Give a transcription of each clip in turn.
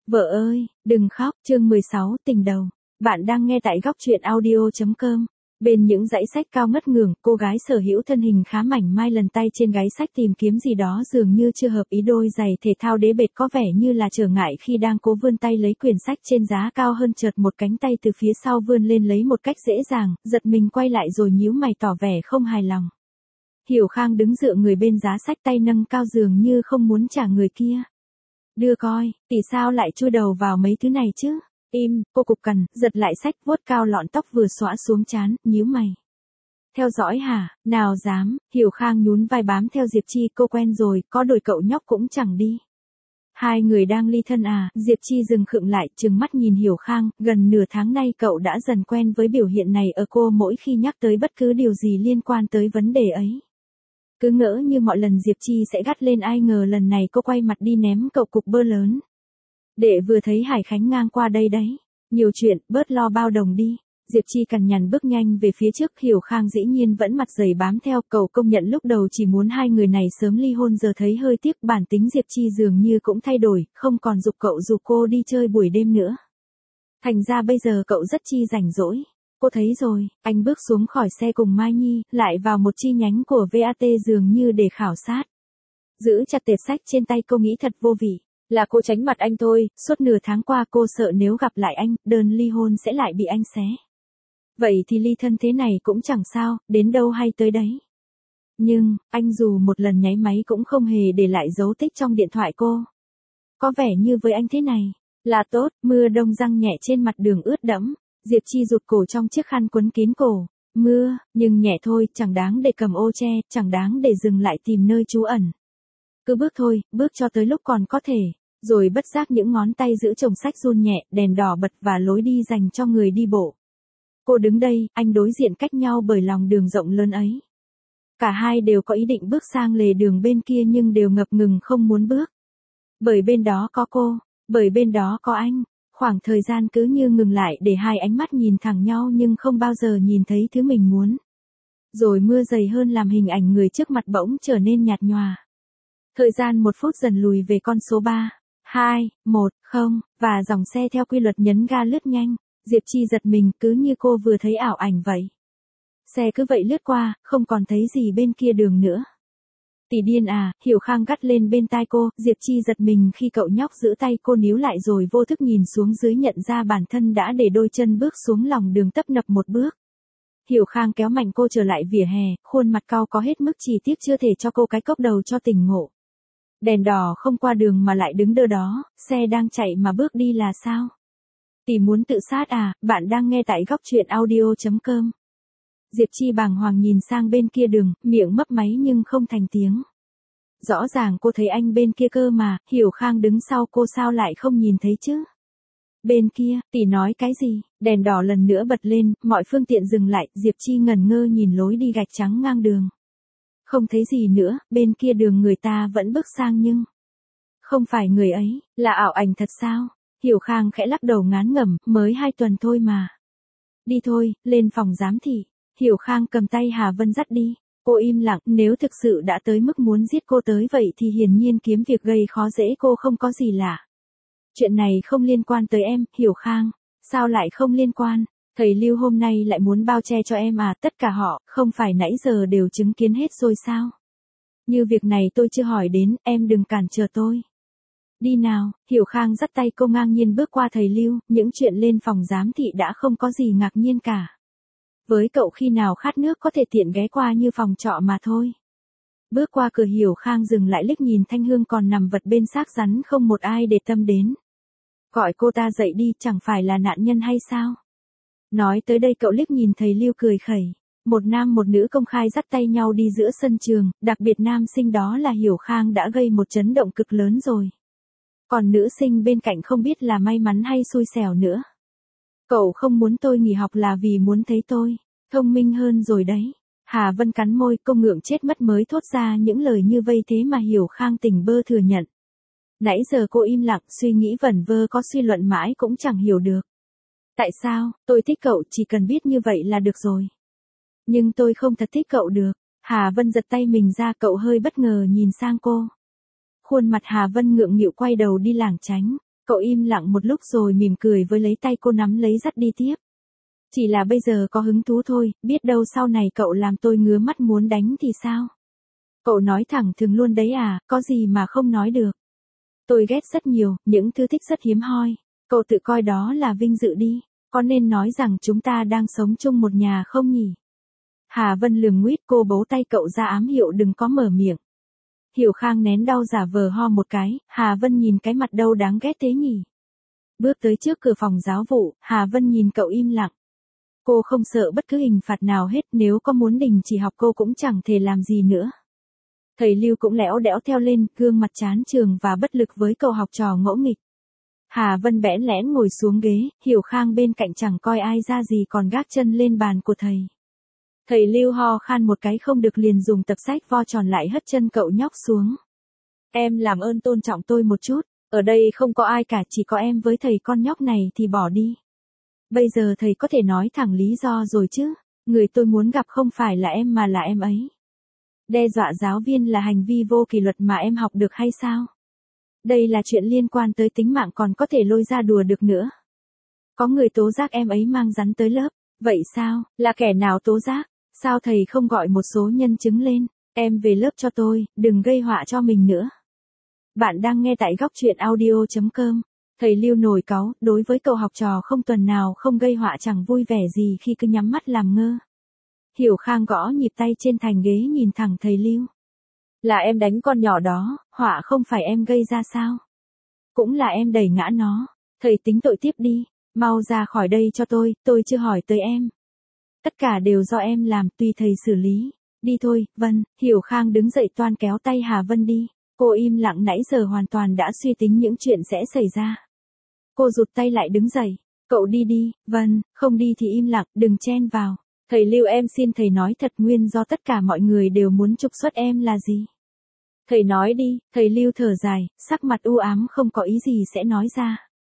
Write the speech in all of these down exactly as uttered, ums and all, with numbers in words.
Vợ ơi, đừng khóc, chương mười sáu, tình đầu. Bạn đang nghe tại góc truyện audio chấm com. Bên những dãy sách cao ngất ngường, cô gái sở hữu thân hình khá mảnh mai lần tay trên gáy sách tìm kiếm gì đó dường như chưa hợp ý. Đôi giày thể thao đế bệt có vẻ như là trở ngại khi đang cố vươn tay lấy quyển sách trên giá cao hơn, chợt một cánh tay từ phía sau vươn lên lấy một cách dễ dàng, giật mình quay lại rồi nhíu mày tỏ vẻ không hài lòng. Hiểu Khang đứng dựa người bên giá sách, tay nâng cao dường như không muốn trả người kia. Đưa coi, tỷ sao lại chui đầu vào mấy thứ này chứ? Im, cô cục cằn, giật lại sách, vuốt cao lọn tóc vừa xõa xuống trán, nhíu mày. Theo dõi hả? Nào dám, Hiểu Khang nhún vai bám theo Diệp Chi, cô quen rồi, có đổi cậu nhóc cũng chẳng đi. Hai người đang ly thân à? Diệp Chi dừng khựng lại, trừng mắt nhìn Hiểu Khang, gần nửa tháng nay cậu đã dần quen với biểu hiện này ở cô mỗi khi nhắc tới bất cứ điều gì liên quan tới vấn đề ấy. Cứ ngỡ như mọi lần Diệp Chi sẽ gắt lên, ai ngờ lần này cô quay mặt đi ném cậu cục bơ lớn. Đệ vừa thấy Hải Khánh ngang qua đây đấy. Nhiều chuyện, bớt lo bao đồng đi. Diệp Chi cằn nhằn bước nhanh về phía trước. Hiểu Khang dĩ nhiên vẫn mặt dày bám theo. Cậu công nhận lúc đầu chỉ muốn hai người này sớm ly hôn, giờ thấy hơi tiếc. Bản tính Diệp Chi dường như cũng thay đổi, không còn giục cậu giục cô đi chơi buổi đêm nữa. Thành ra bây giờ cậu rất chi rảnh rỗi. Cô thấy rồi, anh bước xuống khỏi xe cùng Mai Nhi, lại vào một chi nhánh của vê a tê dường như để khảo sát. Giữ chặt tệp sách trên tay, cô nghĩ thật vô vị. Là cô tránh mặt anh thôi, suốt nửa tháng qua cô sợ nếu gặp lại anh, đơn ly hôn sẽ lại bị anh xé. Vậy thì ly thân thế này cũng chẳng sao, đến đâu hay tới đấy. Nhưng, anh dù một lần nháy máy cũng không hề để lại dấu tích trong điện thoại cô. Có vẻ như với anh thế này, là tốt. Mưa đông răng nhẹ trên mặt đường ướt đẫm. Diệp Chi rụt cổ trong chiếc khăn quấn kín cổ. Mưa, nhưng nhẹ thôi, chẳng đáng để cầm ô che, chẳng đáng để dừng lại tìm nơi trú ẩn. Cứ bước thôi, bước cho tới lúc còn có thể. Rồi bất giác những ngón tay giữ chồng sách run nhẹ, đèn đỏ bật và lối đi dành cho người đi bộ. Cô đứng đây, anh đối diện cách nhau bởi lòng đường rộng lớn ấy. Cả hai đều có ý định bước sang lề đường bên kia nhưng đều ngập ngừng không muốn bước. Bởi bên đó có cô, bởi bên đó có anh. Khoảng thời gian cứ như ngừng lại để hai ánh mắt nhìn thẳng nhau nhưng không bao giờ nhìn thấy thứ mình muốn. Rồi mưa dày hơn làm hình ảnh người trước mặt bỗng trở nên nhạt nhòa. Thời gian một phút dần lùi về con số ba, hai, một, không, và dòng xe theo quy luật nhấn ga lướt nhanh. Diệp Chi giật mình, cứ như cô vừa thấy ảo ảnh vậy. Xe cứ vậy lướt qua, không còn thấy gì bên kia đường nữa. Tỷ điên à, Hiểu Khang gắt lên bên tai cô. Diệp Chi giật mình khi cậu nhóc giữ tay cô níu lại rồi vô thức nhìn xuống dưới, nhận ra bản thân đã để đôi chân bước xuống lòng đường tấp nập một bước. Hiểu Khang kéo mạnh cô trở lại vỉa hè, khuôn mặt cau có hết mức, chỉ tiếc chưa thể cho cô cái cốc đầu cho tỉnh ngộ. Đèn đỏ không qua đường mà lại đứng đơ đó, xe đang chạy mà bước đi là sao? Tỷ muốn tự sát à? Bạn đang nghe tại góc truyện audio chấm com. Diệp Chi bàng hoàng nhìn sang bên kia đường, miệng mấp máy nhưng không thành tiếng. Rõ ràng cô thấy anh bên kia cơ mà, Hiểu Khang đứng sau cô sao lại không nhìn thấy chứ? Bên kia, tỷ nói cái gì? Đèn đỏ lần nữa bật lên, mọi phương tiện dừng lại, Diệp Chi ngẩn ngơ nhìn lối đi gạch trắng ngang đường. Không thấy gì nữa, bên kia đường người ta vẫn bước sang nhưng... Không phải người ấy, là ảo ảnh thật sao? Hiểu Khang khẽ lắc đầu ngán ngẩm, mới hai tuần thôi mà. Đi thôi, lên phòng giám thị. Hiểu Khang cầm tay Hà Vân dắt đi. Cô im lặng, nếu thực sự đã tới mức muốn giết cô tới vậy thì hiển nhiên kiếm việc gây khó dễ cô không có gì lạ. Chuyện này không liên quan tới em, Hiểu Khang. Sao lại không liên quan? Thầy Lưu hôm nay lại muốn bao che cho em à? Tất cả họ, không phải nãy giờ đều chứng kiến hết rồi sao? Như việc này tôi chưa hỏi đến, em đừng cản trở tôi. Đi nào, Hiểu Khang dắt tay cô ngang nhiên bước qua thầy Lưu, những chuyện lên phòng giám thị đã không có gì ngạc nhiên cả. Với cậu khi nào khát nước có thể tiện ghé qua như phòng trọ mà thôi. Bước qua cửa, Hiểu Khang dừng lại liếc nhìn Thanh Hương còn nằm vật bên xác rắn không một ai để tâm đến. Gọi cô ta dậy đi, chẳng phải là nạn nhân hay sao? Nói tới đây cậu liếc nhìn thầy Lưu cười khẩy. Một nam một nữ công khai dắt tay nhau đi giữa sân trường, đặc biệt nam sinh đó là Hiểu Khang đã gây một chấn động cực lớn rồi. Còn nữ sinh bên cạnh không biết là may mắn hay xui xẻo nữa. Cậu không muốn tôi nghỉ học là vì muốn thấy tôi thông minh hơn rồi đấy. Hà Vân cắn môi, cô ngượng chết mất mới thốt ra những lời như vây thế mà Hiểu Khang tỉnh bơ thừa nhận. Nãy giờ cô im lặng, suy nghĩ vẩn vơ, có suy luận mãi cũng chẳng hiểu được. Tại sao? Tôi thích cậu, chỉ cần biết như vậy là được rồi. Nhưng tôi không thật thích cậu được. Hà Vân giật tay mình ra, cậu hơi bất ngờ nhìn sang cô. Khuôn mặt Hà Vân ngượng nghịu quay đầu đi lảng tránh. Cậu im lặng một lúc rồi mỉm cười với lấy tay cô nắm lấy dắt đi tiếp. Chỉ là bây giờ có hứng thú thôi, biết đâu sau này cậu làm tôi ngứa mắt muốn đánh thì sao? Cậu nói thẳng thừng luôn đấy à, có gì mà không nói được. Tôi ghét rất nhiều, những thứ thích rất hiếm hoi. Cậu tự coi đó là vinh dự đi. Có nên nói rằng chúng ta đang sống chung một nhà không nhỉ? Hà Vân lườm nguýt cô bấu tay cậu ra ám hiệu đừng có mở miệng. Hiểu Khang nén đau giả vờ ho một cái, Hà Vân nhìn cái mặt đâu đáng ghét thế nhỉ? Bước tới trước cửa phòng giáo vụ, Hà Vân nhìn cậu im lặng. Cô không sợ bất cứ hình phạt nào hết, nếu có muốn đình chỉ học cô cũng chẳng thể làm gì nữa. Thầy Lưu cũng lẽo đẽo theo lên, gương mặt chán chường và bất lực với cậu học trò ngỗ nghịch. Hà Vân bẽn lẽn ngồi xuống ghế, Hiểu Khang bên cạnh chẳng coi ai ra gì còn gác chân lên bàn của thầy. Thầy Lưu ho khan một cái không được liền dùng tập sách vo tròn lại hất chân cậu nhóc xuống. Em làm ơn tôn trọng tôi một chút, ở đây không có ai cả, chỉ có em với thầy con nhóc này thì bỏ đi. Bây giờ thầy có thể nói thẳng lý do rồi chứ, người tôi muốn gặp không phải là em mà là em ấy. Đe dọa giáo viên là hành vi vô kỷ luật mà em học được hay sao? Đây là chuyện liên quan tới tính mạng còn có thể lôi ra đùa được nữa. Có người tố giác em ấy mang rắn tới lớp, vậy sao, là kẻ nào tố giác? Sao thầy không gọi một số nhân chứng lên, em về lớp cho tôi, đừng gây họa cho mình nữa. Bạn đang nghe tại góc truyện audio chấm com. Thầy Lưu nổi cáu, đối với cậu học trò không tuần nào không gây họa chẳng vui vẻ gì khi cứ nhắm mắt làm ngơ. Hiểu Khang gõ nhịp tay trên thành ghế nhìn thẳng thầy Lưu. Là em đánh con nhỏ đó, họa không phải em gây ra sao? Cũng là em đẩy ngã nó, thầy tính tội tiếp đi, mau ra khỏi đây cho tôi, tôi chưa hỏi tới em. Tất cả đều do em làm, tùy thầy xử lý. Đi thôi, Vân. Hiểu Khang đứng dậy toan kéo tay Hà Vân đi. Cô im lặng nãy giờ hoàn toàn đã suy tính những chuyện sẽ xảy ra. Cô rụt tay lại đứng dậy. Cậu đi đi, Vân, không đi thì im lặng, đừng chen vào. Thầy Lưu em xin thầy nói thật nguyên do tất cả mọi người đều muốn trục xuất em là gì? Thầy nói đi, thầy Lưu thở dài, sắc mặt u ám không có ý gì sẽ nói ra.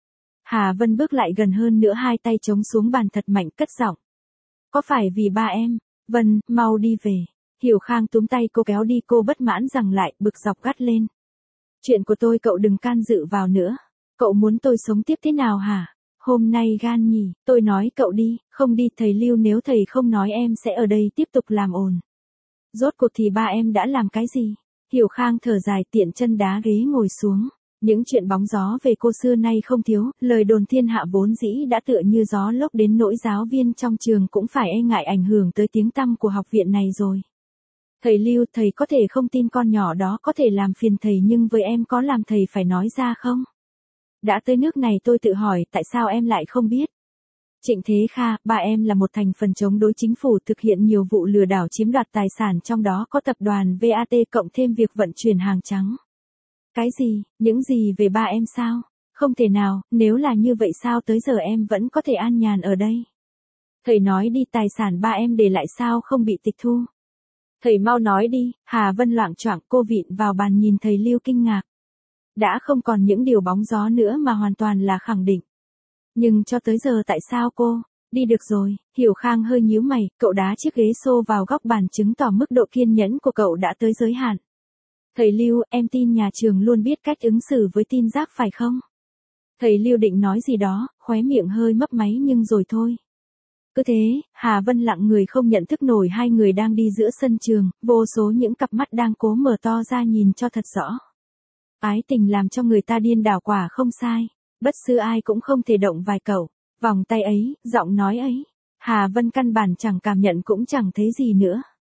Hà Vân bước lại gần hơn nữa hai tay chống xuống bàn thật mạnh cất giọng. Có phải vì ba em? Vân, mau đi về. Hiểu Khang túm tay cô kéo đi cô bất mãn rằng lại bực dọc gắt lên. Chuyện của tôi cậu đừng can dự vào nữa. Cậu muốn tôi sống tiếp thế nào hả? Hôm nay gan nhỉ, tôi nói cậu đi, không đi thầy Lưu nếu thầy không nói em sẽ ở đây tiếp tục làm ồn. Rốt cuộc thì ba em đã làm cái gì? Hiểu Khang thở dài tiện chân đá ghế ngồi xuống. Những chuyện bóng gió về cô xưa nay không thiếu, lời đồn thiên hạ vốn dĩ đã tựa như gió lốc đến nỗi giáo viên trong trường cũng phải e ngại ảnh hưởng tới tiếng tăm của học viện này rồi. Thầy Lưu, thầy có thể không tin con nhỏ đó có thể làm phiền thầy nhưng với em có làm thầy phải nói ra không? Đã tới nước này tôi tự hỏi tại sao em lại không biết? Trịnh Thế Kha, ba em là một thành phần chống đối chính phủ thực hiện nhiều vụ lừa đảo chiếm đoạt tài sản trong đó có tập đoàn vê a tê cộng thêm việc vận chuyển hàng trắng. Cái gì, những gì về ba em sao? Không thể nào, nếu là như vậy sao tới giờ em vẫn có thể an nhàn ở đây? Thầy nói đi tài sản ba em để lại sao không bị tịch thu? Thầy mau nói đi, Hà Vân loạng choạng cô vịn vào bàn nhìn thầy Lưu kinh ngạc. Đã không còn những điều bóng gió nữa mà hoàn toàn là khẳng định. Nhưng cho tới giờ tại sao cô? Đi được rồi, Hiểu Khang hơi nhíu mày, cậu đá chiếc ghế xô vào góc bàn chứng tỏ mức độ kiên nhẫn của cậu đã tới giới hạn. Thầy Lưu, em tin nhà trường luôn biết cách ứng xử với tin rác phải không? Thầy Lưu định nói gì đó, khóe miệng hơi mấp máy nhưng rồi thôi. Cứ thế, Hà Vân lặng người không nhận thức nổi hai người đang đi giữa sân trường, vô số những cặp mắt đang cố mở to ra nhìn cho thật rõ. Ái tình làm cho người ta điên đảo quả không sai, bất cứ ai cũng không thể động vài cậu, vòng tay ấy, giọng nói ấy. Hà Vân căn bản chẳng cảm nhận cũng chẳng thấy gì nữa.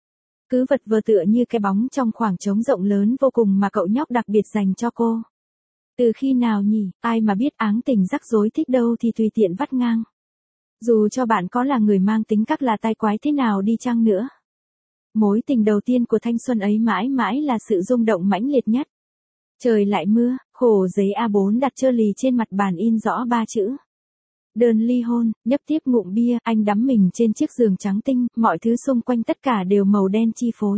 Cứ vật vờ tựa như cái bóng trong khoảng trống rộng lớn vô cùng mà cậu nhóc đặc biệt dành cho cô. Từ khi nào nhỉ, ai mà biết áng tình rắc rối thích đâu thì tùy tiện vắt ngang. Dù cho bạn có là người mang tính cách là tai quái thế nào đi chăng nữa. Mối tình đầu tiên của thanh xuân ấy mãi mãi là sự rung động mãnh liệt nhất. Trời lại mưa, khổ giấy a bốn đặt trơ lì trên mặt bàn in rõ ba chữ. Đơn ly hôn, nhấp tiếp ngụm bia, anh đắm mình trên chiếc giường trắng tinh, mọi thứ xung quanh tất cả đều màu đen chi phối.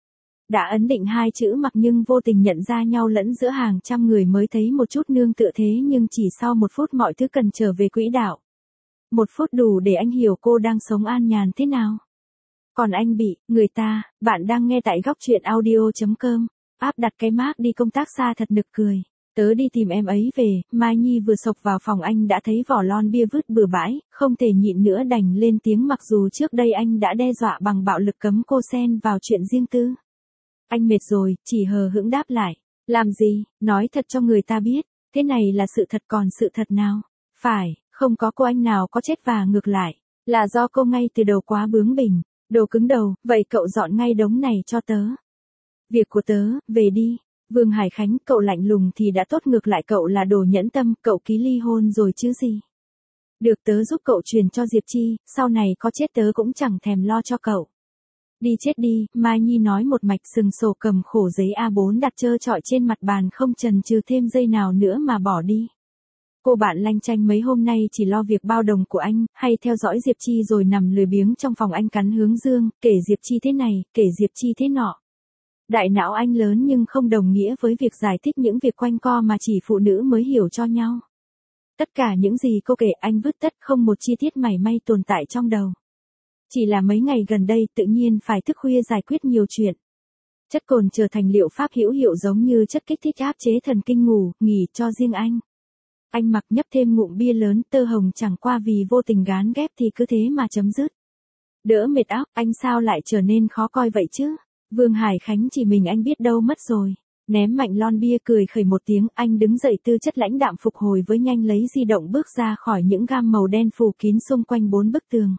Đã ấn định hai chữ mặc nhưng vô tình nhận ra nhau lẫn giữa hàng trăm người mới thấy một chút nương tựa thế nhưng chỉ sau một phút mọi thứ cần trở về quỹ đạo. Một phút đủ để anh hiểu cô đang sống an nhàn thế nào. Còn anh bị, người ta, bạn đang nghe tại góc truyện audio chấm com, áp đặt cái mác đi công tác xa thật nực cười. Tớ đi tìm em ấy về, Mai Nhi vừa sộc vào phòng anh đã thấy vỏ lon bia vứt bừa bãi, không thể nhịn nữa đành lên tiếng mặc dù trước đây anh đã đe dọa bằng bạo lực cấm cô xen vào chuyện riêng tư. Anh mệt rồi, chỉ hờ hững đáp lại. Làm gì, nói thật cho người ta biết, thế này là sự thật còn sự thật nào? Phải, không có cô anh nào có chết và ngược lại, là do cô ngay từ đầu quá bướng bỉnh, đồ cứng đầu, vậy cậu dọn ngay đống này cho tớ. Việc của tớ, về đi. Vương Hải Khánh, cậu lạnh lùng thì đã tốt ngược lại cậu là đồ nhẫn tâm, cậu ký ly hôn rồi chứ gì. Được tớ giúp cậu truyền cho Diệp Chi, sau này có chết tớ cũng chẳng thèm lo cho cậu. Đi chết đi, Mai Nhi nói một mạch sừng sổ cầm khổ giấy a bốn đặt trơ trọi trên mặt bàn không chần chừ thêm giây nào nữa mà bỏ đi. Cô bạn lanh chanh mấy hôm nay chỉ lo việc bao đồng của anh, hay theo dõi Diệp Chi rồi nằm lười biếng trong phòng anh cắn hướng dương, kể Diệp Chi thế này, kể Diệp Chi thế nọ. Đại não anh lớn nhưng không đồng nghĩa với việc giải thích những việc quanh co mà chỉ phụ nữ mới hiểu cho nhau. Tất cả những gì cô kể anh vứt tất không một chi tiết mảy may tồn tại trong đầu. Chỉ là mấy ngày gần đây tự nhiên phải thức khuya giải quyết nhiều chuyện. Chất cồn trở thành liệu pháp hữu hiệu giống như chất kích thích áp chế thần kinh ngủ, nghỉ cho riêng anh. Anh mặc nhấp thêm ngụm bia lớn tơ hồng chẳng qua vì vô tình gán ghép thì cứ thế mà chấm dứt. Đỡ mệt óc, anh sao lại trở nên khó coi vậy chứ? Vương Hải Khánh chỉ mình anh biết đâu mất rồi. Ném mạnh lon bia cười khẩy một tiếng, anh đứng dậy tư chất lãnh đạm phục hồi với nhanh lấy di động bước ra khỏi những gam màu đen phủ kín xung quanh bốn bức tường.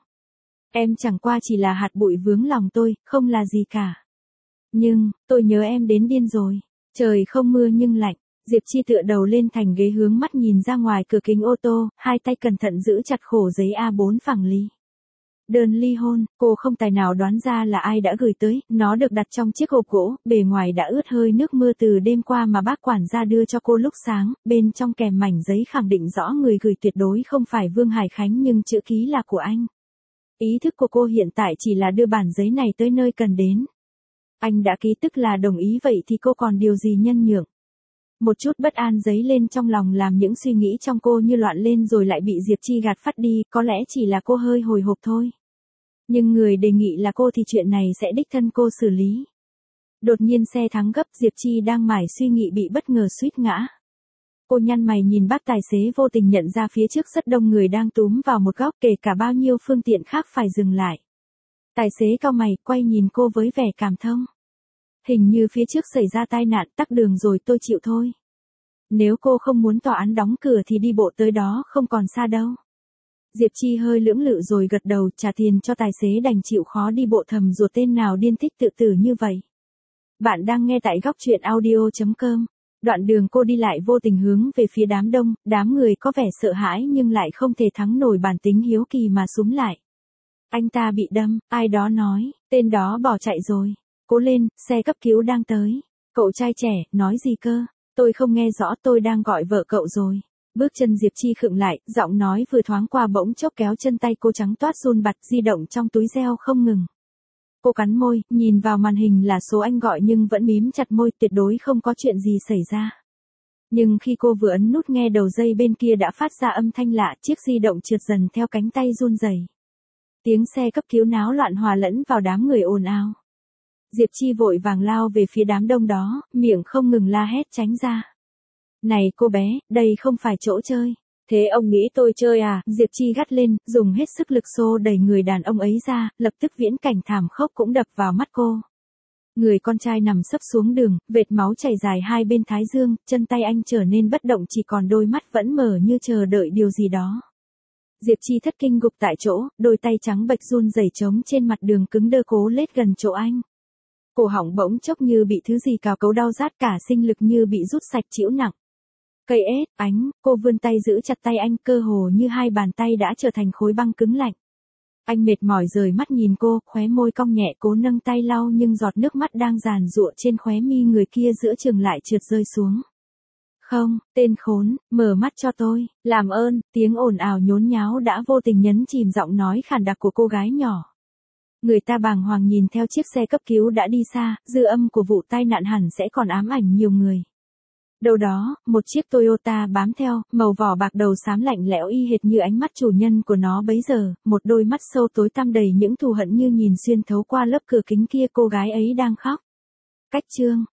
Em chẳng qua chỉ là hạt bụi vướng lòng tôi, không là gì cả. Nhưng, tôi nhớ em đến điên rồi. Trời không mưa nhưng lạnh. Diệp Chi tựa đầu lên thành ghế hướng mắt nhìn ra ngoài cửa kính ô tô, hai tay cẩn thận giữ chặt khổ giấy a bốn phẳng lì. Đơn ly hôn, cô không tài nào đoán ra là ai đã gửi tới, nó được đặt trong chiếc hộp gỗ, bề ngoài đã ướt hơi nước mưa từ đêm qua mà bác quản gia đưa cho cô lúc sáng, bên trong kèm mảnh giấy khẳng định rõ người gửi tuyệt đối không phải Vương Hải Khánh nhưng chữ ký là của anh. Ý thức của cô hiện tại chỉ là đưa bản giấy này tới nơi cần đến. Anh đã ký tức là đồng ý vậy thì cô còn điều gì nhân nhượng. Một chút bất an dấy lên trong lòng làm những suy nghĩ trong cô như loạn lên rồi lại bị Diệp Chi gạt phát đi, có lẽ chỉ là cô hơi hồi hộp thôi. Nhưng người đề nghị là cô thì chuyện này sẽ đích thân cô xử lý. Đột nhiên xe thắng gấp, Diệp Chi đang mải suy nghĩ bị bất ngờ suýt ngã. Cô nhăn mày nhìn bác tài xế vô tình nhận ra phía trước rất đông người đang túm vào một góc kể cả bao nhiêu phương tiện khác phải dừng lại. Tài xế cau mày quay nhìn cô với vẻ cảm thông. Hình như phía trước xảy ra tai nạn tắc đường rồi tôi chịu thôi. Nếu cô không muốn tòa án đóng cửa thì đi bộ tới đó không còn xa đâu. Diệp Chi hơi lưỡng lự rồi gật đầu trả tiền cho tài xế đành chịu khó đi bộ thầm ruột tên nào điên thích tự tử như vậy. Bạn đang nghe tại góc truyện audio chấm com. Đoạn đường cô đi lại vô tình hướng về phía đám đông, đám người có vẻ sợ hãi nhưng lại không thể thắng nổi bản tính hiếu kỳ mà xúm lại. Anh ta bị đâm, ai đó nói, tên đó bỏ chạy rồi. Cố lên, xe cấp cứu đang tới. Cậu trai trẻ, nói gì cơ? Tôi không nghe rõ, tôi đang gọi vợ cậu rồi. Bước chân Diệp Chi khựng lại, giọng nói vừa thoáng qua bỗng chốc kéo chân tay cô trắng toát run bặt di động trong túi reo không ngừng. Cô cắn môi, nhìn vào màn hình là số anh gọi nhưng vẫn mím chặt môi tuyệt đối không có chuyện gì xảy ra. Nhưng khi cô vừa ấn nút nghe đầu dây bên kia đã phát ra âm thanh lạ, chiếc di động trượt dần theo cánh tay run rẩy. Tiếng xe cấp cứu náo loạn hòa lẫn vào đám người ồn ào. Diệp Chi vội vàng lao về phía đám đông đó, miệng không ngừng la hét tránh ra. Này cô bé, đây không phải chỗ chơi. Thế ông nghĩ tôi chơi à? Diệp Chi gắt lên, dùng hết sức lực xô đẩy người đàn ông ấy ra, lập tức viễn cảnh thảm khốc cũng đập vào mắt cô. Người con trai nằm sấp xuống đường, vệt máu chảy dài hai bên thái dương, chân tay anh trở nên bất động chỉ còn đôi mắt vẫn mở như chờ đợi điều gì đó. Diệp Chi thất kinh gục tại chỗ, đôi tay trắng bệch run rẩy trống trên mặt đường cứng đơ cố lết gần chỗ anh. Cổ họng bỗng chốc như bị thứ gì cào cấu đau rát cả sinh lực như bị rút sạch chịu nặng. Cây ết, ánh, cô vươn tay giữ chặt tay anh cơ hồ như hai bàn tay đã trở thành khối băng cứng lạnh. Anh mệt mỏi rời mắt nhìn cô, khóe môi cong nhẹ cố nâng tay lau nhưng giọt nước mắt đang giàn giụa trên khóe mi người kia giữa chừng lại trượt rơi xuống. Không, tên khốn, mở mắt cho tôi, làm ơn, tiếng ồn ào nhốn nháo đã vô tình nhấn chìm giọng nói khàn đặc của cô gái nhỏ. Người ta bàng hoàng nhìn theo chiếc xe cấp cứu đã đi xa, dư âm của vụ tai nạn hẳn sẽ còn ám ảnh nhiều người. Đâu đó, một chiếc Toyota bám theo, màu vỏ bạc đầu xám lạnh lẽo y hệt như ánh mắt chủ nhân của nó bấy giờ, một đôi mắt sâu tối tăm đầy những thù hận như nhìn xuyên thấu qua lớp cửa kính kia cô gái ấy đang khóc. Cách chương,